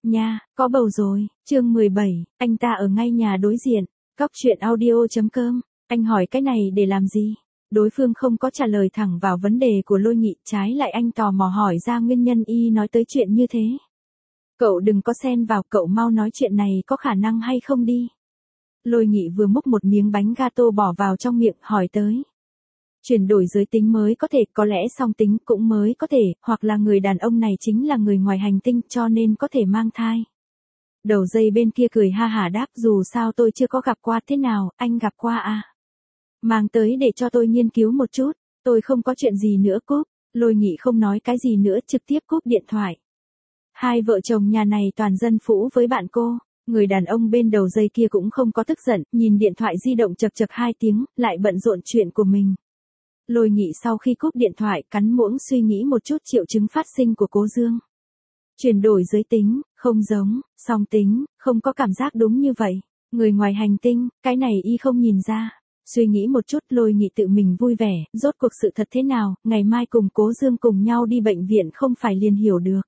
Nha, có bầu rồi, chương 17, anh ta ở ngay nhà đối diện. Cóc truyện audio.com, anh hỏi cái này để làm gì? Đối phương không có trả lời thẳng vào vấn đề của Lôi Nghị, trái lại anh tò mò hỏi ra nguyên nhân y nói tới chuyện như thế. Cậu đừng có xen vào, cậu mau nói chuyện này có khả năng hay không đi. Lôi Nghị vừa múc một miếng bánh gato bỏ vào trong miệng, hỏi tới. Chuyển đổi giới tính mới có thể, có lẽ song tính cũng mới có thể, hoặc là người đàn ông này chính là người ngoài hành tinh cho nên có thể mang thai. Đầu dây bên kia cười ha hả đáp, dù sao tôi chưa có gặp qua. Thế nào, anh gặp qua à? Mang tới để cho tôi nghiên cứu một chút, tôi không có chuyện gì nữa. Cúp. Lôi Nghị không nói cái gì nữa, trực tiếp cúp điện thoại. Hai vợ chồng nhà này toàn dân phũ với bạn cô. Người đàn ông bên đầu dây kia cũng không có tức giận, nhìn điện thoại di động chật chật 2 tiếng, lại bận rộn chuyện của mình. Lôi Nghị sau khi cúp điện thoại cắn muỗng suy nghĩ một chút triệu chứng phát sinh của Cố Dương. Chuyển đổi giới tính, không giống, song tính, không có cảm giác đúng như vậy. Người ngoài hành tinh, cái này y không nhìn ra. Suy nghĩ một chút, Lôi Nghị tự mình vui vẻ, rốt cuộc sự thật thế nào, ngày mai cùng Cố Dương cùng nhau đi bệnh viện không phải liền hiểu được.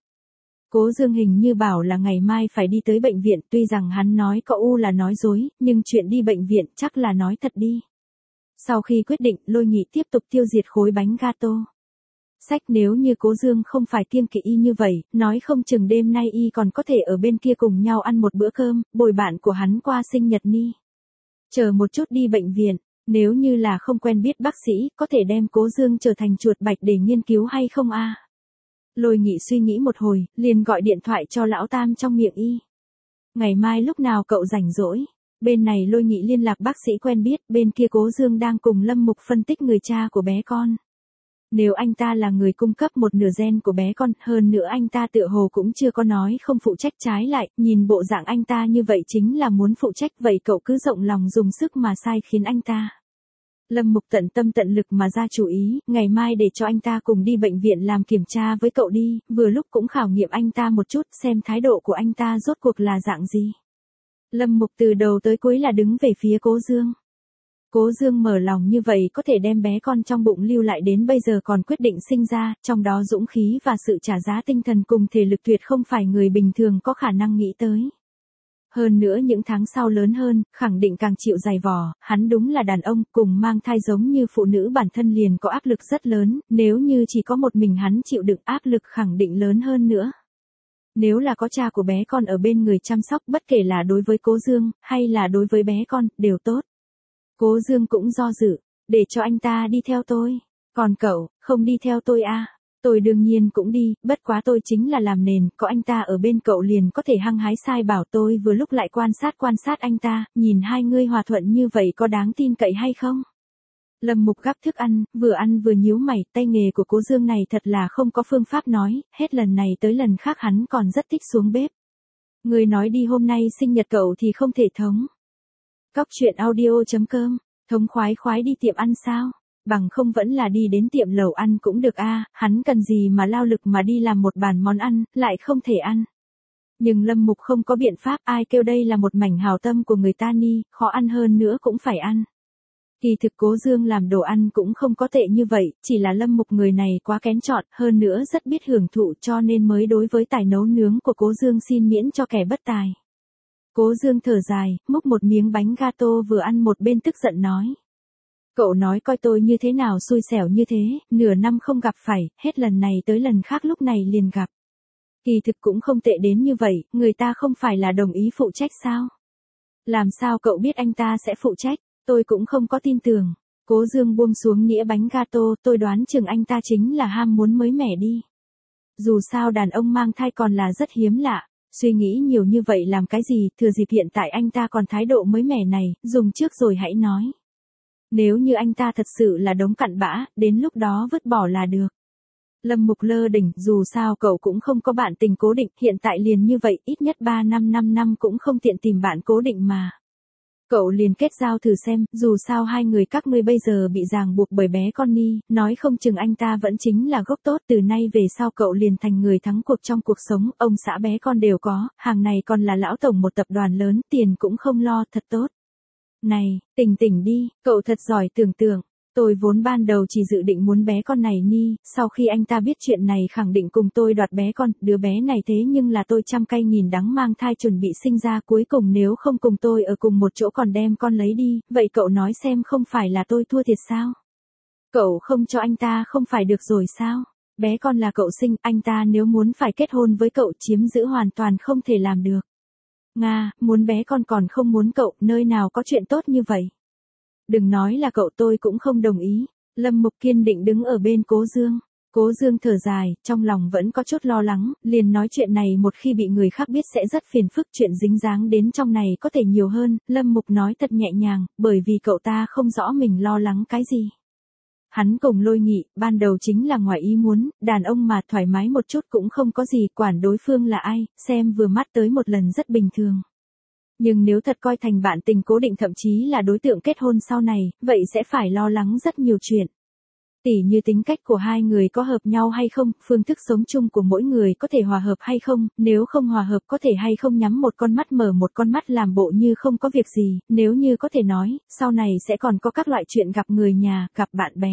Cố Dương hình như bảo là ngày mai phải đi tới bệnh viện, tuy rằng hắn nói có u là nói dối, nhưng chuyện đi bệnh viện chắc là nói thật đi. Sau khi quyết định, Lôi Nghị tiếp tục tiêu diệt khối bánh gato. Sách, nếu như Cố Dương không phải kiêng kỵ y như vậy, nói không chừng đêm nay y còn có thể ở bên kia cùng nhau ăn một bữa cơm, bồi bạn của hắn qua sinh nhật ni. Chờ một chút đi bệnh viện, nếu như là không quen biết bác sĩ, có thể đem Cố Dương trở thành chuột bạch để nghiên cứu hay không a? Lôi Nghị suy nghĩ một hồi, liền gọi điện thoại cho lão tam trong miệng y. Ngày mai lúc nào cậu rảnh rỗi? Bên này Lôi Nghị liên lạc bác sĩ quen biết, bên kia Cố Dương đang cùng Lâm Mục phân tích người cha của bé con. Nếu anh ta là người cung cấp một nửa gen của bé con, hơn nữa anh ta tựa hồ cũng chưa có nói không phụ trách, trái lại, nhìn bộ dạng anh ta như vậy chính là muốn phụ trách, vậy cậu cứ rộng lòng dùng sức mà sai khiến anh ta. Lâm Mục tận tâm tận lực mà ra chủ ý, ngày mai để cho anh ta cùng đi bệnh viện làm kiểm tra với cậu đi, vừa lúc cũng khảo nghiệm anh ta một chút, xem thái độ của anh ta rốt cuộc là dạng gì. Lâm Mục từ đầu tới cuối là đứng về phía Cố Dương. Cố Dương mở lòng như vậy có thể đem bé con trong bụng lưu lại đến bây giờ còn quyết định sinh ra, trong đó dũng khí và sự trả giá tinh thần cùng thể lực tuyệt không phải người bình thường có khả năng nghĩ tới. Hơn nữa những tháng sau lớn hơn, khẳng định càng chịu dày vò, hắn đúng là đàn ông, cùng mang thai giống như phụ nữ bản thân liền có áp lực rất lớn, nếu như chỉ có một mình hắn chịu đựng áp lực khẳng định lớn hơn nữa. Nếu là có cha của bé con ở bên người chăm sóc, bất kể là đối với Cố Dương, hay là đối với bé con, đều tốt. Cố Dương cũng do dự, để cho anh ta đi theo tôi. Còn cậu, không đi theo tôi à? Tôi đương nhiên cũng đi, bất quá tôi chính là làm nền, có anh ta ở bên cậu liền có thể hăng hái sai bảo, tôi vừa lúc lại quan sát anh ta, nhìn hai người hòa thuận như vậy có đáng tin cậy hay không? Lâm Mục gắp thức ăn vừa nhíu mày, tay nghề của Cố Dương này thật là không có phương pháp nói, hết lần này tới lần khác hắn còn rất thích xuống bếp. Người nói đi, hôm nay sinh nhật cậu thì không thể thống. Cóc truyện audio.com, thống khoái đi tiệm ăn sao? Bằng không vẫn là đi đến tiệm lẩu ăn cũng được a, hắn cần gì mà lao lực mà đi làm một bàn món ăn, lại không thể ăn. Nhưng Lâm Mục không có biện pháp, ai kêu đây là một mảnh hào tâm của người ta ni, khó ăn hơn nữa cũng phải ăn. Kỳ thực Cố Dương làm đồ ăn cũng không có tệ như vậy, chỉ là Lâm Mục người này quá kén chọn, hơn nữa rất biết hưởng thụ cho nên mới đối với tài nấu nướng của Cố Dương xin miễn cho kẻ bất tài. Cố Dương thở dài, múc một miếng bánh gato vừa ăn một bên tức giận nói. Cậu nói coi tôi như thế nào xui xẻo như thế, nửa năm không gặp phải, hết lần này tới lần khác lúc này liền gặp. Kỳ thực cũng không tệ đến như vậy, người ta không phải là đồng ý phụ trách sao? Làm sao cậu biết anh ta sẽ phụ trách, tôi cũng không có tin tưởng. Cố Dương buông xuống nĩa bánh gato, tôi đoán chừng anh ta chính là ham muốn mới mẻ đi. Dù sao đàn ông mang thai còn là rất hiếm lạ. Suy nghĩ nhiều như vậy làm cái gì, thừa dịp hiện tại anh ta còn thái độ mới mẻ này, dùng trước rồi hãy nói. Nếu như anh ta thật sự là đống cặn bã, đến lúc đó vứt bỏ là được. Lâm Mục lơ đỉnh, dù sao cậu cũng không có bạn tình cố định, hiện tại liền như vậy, ít nhất 5 năm cũng không tiện tìm bạn cố định mà. Cậu liền kết giao thử xem, dù sao hai người các ngươi bây giờ bị ràng buộc bởi bé con ni, nói không chừng anh ta vẫn chính là gốc tốt, từ nay về sau cậu liền thành người thắng cuộc trong cuộc sống, ông xã bé con đều có, hàng này còn là lão tổng một tập đoàn lớn, tiền cũng không lo, thật tốt. Này, tỉnh đi, cậu thật giỏi tưởng tượng, Tôi vốn ban đầu chỉ dự định muốn bé con này Ni, sau khi anh ta biết chuyện này khẳng định cùng tôi đoạt bé con, đứa bé này thế nhưng là tôi trăm cay nghìn đắng mang thai chuẩn bị sinh ra, cuối cùng nếu không cùng tôi ở cùng một chỗ còn đem con lấy đi, vậy cậu nói xem không phải là tôi thua thiệt sao? Cậu không cho anh ta không phải được rồi sao? Bé con là cậu sinh, anh ta nếu muốn phải kết hôn với cậu chiếm giữ hoàn toàn không thể làm được. Nga, muốn bé con còn không muốn cậu, nơi nào có chuyện tốt như vậy? Đừng nói là cậu, tôi cũng không đồng ý. Lâm Mục kiên định đứng ở bên Cố Dương. Cố Dương thở dài, trong lòng vẫn có chút lo lắng, liền nói chuyện này một khi bị người khác biết sẽ rất phiền phức, chuyện dính dáng đến trong này có thể nhiều hơn. Lâm Mục nói thật nhẹ nhàng, bởi vì cậu ta không rõ mình lo lắng cái gì. Hắn cùng Lôi Nghị, ban đầu chính là ngoài ý muốn, đàn ông mà thoải mái một chút cũng không có gì, quản đối phương là ai, xem vừa mắt tới một lần rất bình thường. Nhưng nếu thật coi thành bạn tình cố định thậm chí là đối tượng kết hôn sau này, vậy sẽ phải lo lắng rất nhiều chuyện. Tỉ như tính cách của hai người có hợp nhau hay không, phương thức sống chung của mỗi người có thể hòa hợp hay không, nếu không hòa hợp có thể hay không nhắm một con mắt mở một con mắt làm bộ như không có việc gì, nếu như có thể nói, sau này sẽ còn có các loại chuyện gặp người nhà, gặp bạn bè.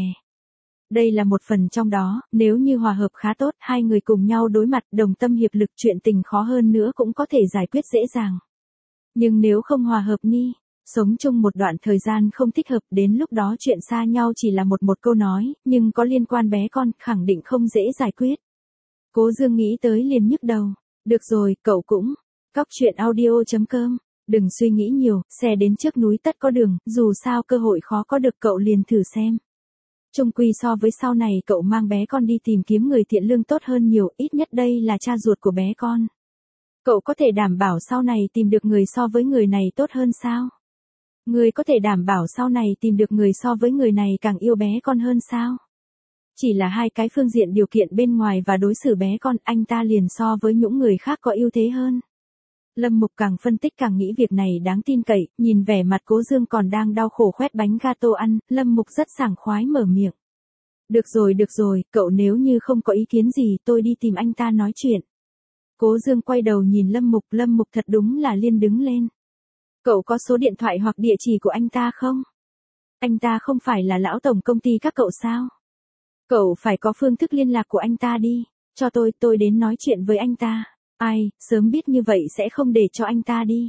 Đây là một phần trong đó, nếu như hòa hợp khá tốt, hai người cùng nhau đối mặt, đồng tâm hiệp lực, chuyện tình khó hơn nữa cũng có thể giải quyết dễ dàng. Nhưng nếu không hòa hợp Ni, sống chung một đoạn thời gian không thích hợp, đến lúc đó chuyện xa nhau chỉ là một câu nói, nhưng có liên quan bé con, khẳng định không dễ giải quyết. Cố Dương nghĩ tới liền nhức đầu. Được rồi, cậu cũng. Cóc truyện audio.com. Đừng suy nghĩ nhiều, xe đến trước núi tất có đường, dù sao cơ hội khó có được cậu liền thử xem. Chung quy so với sau này cậu mang bé con đi tìm kiếm người thiện lương tốt hơn nhiều, ít nhất đây là cha ruột của bé con. Cậu có thể đảm bảo sau này tìm được người so với người này tốt hơn sao? Người có thể đảm bảo sau này tìm được người so với người này càng yêu bé con hơn sao? Chỉ là hai cái phương diện điều kiện bên ngoài và đối xử bé con, anh ta liền so với những người khác có ưu thế hơn. Lâm Mục càng phân tích càng nghĩ việc này đáng tin cậy, nhìn vẻ mặt Cố Dương còn đang đau khổ khoét bánh gato ăn, Lâm Mục rất sảng khoái mở miệng. Được rồi, cậu nếu như không có ý kiến gì tôi đi tìm anh ta nói chuyện. Cố Dương quay đầu nhìn Lâm Mục thật đúng là liên đứng lên. Cậu có số điện thoại hoặc địa chỉ của anh ta không? Anh ta không phải là lão tổng công ty các cậu sao? Cậu phải có phương thức liên lạc của anh ta đi, cho tôi đến nói chuyện với anh ta. Ai, sớm biết như vậy sẽ không để cho anh ta đi.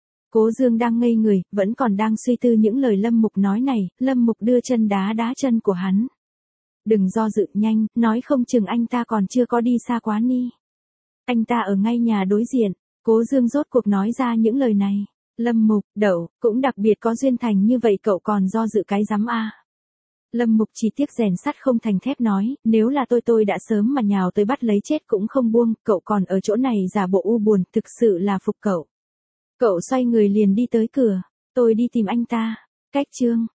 Cố Dương đang ngây người, vẫn còn đang suy tư những lời Lâm Mục nói này, Lâm Mục đưa chân đá chân của hắn. Đừng do dự, nhanh, nói không chừng anh ta còn chưa có đi xa quá Ni. Anh ta ở ngay nhà đối diện. Cố Dương rốt cuộc nói ra những lời này. Lâm Mục, đậu, cũng đặc biệt có duyên thành như vậy cậu còn do dự cái rắm a. Lâm Mục chỉ tiếc rèn sắt không thành thép nói, nếu là tôi đã sớm mà nhào tới bắt lấy chết cũng không buông, cậu còn ở chỗ này giả bộ u buồn, thực sự là phục cậu. Cậu xoay người liền đi tới cửa, tôi đi tìm anh ta. Cách chương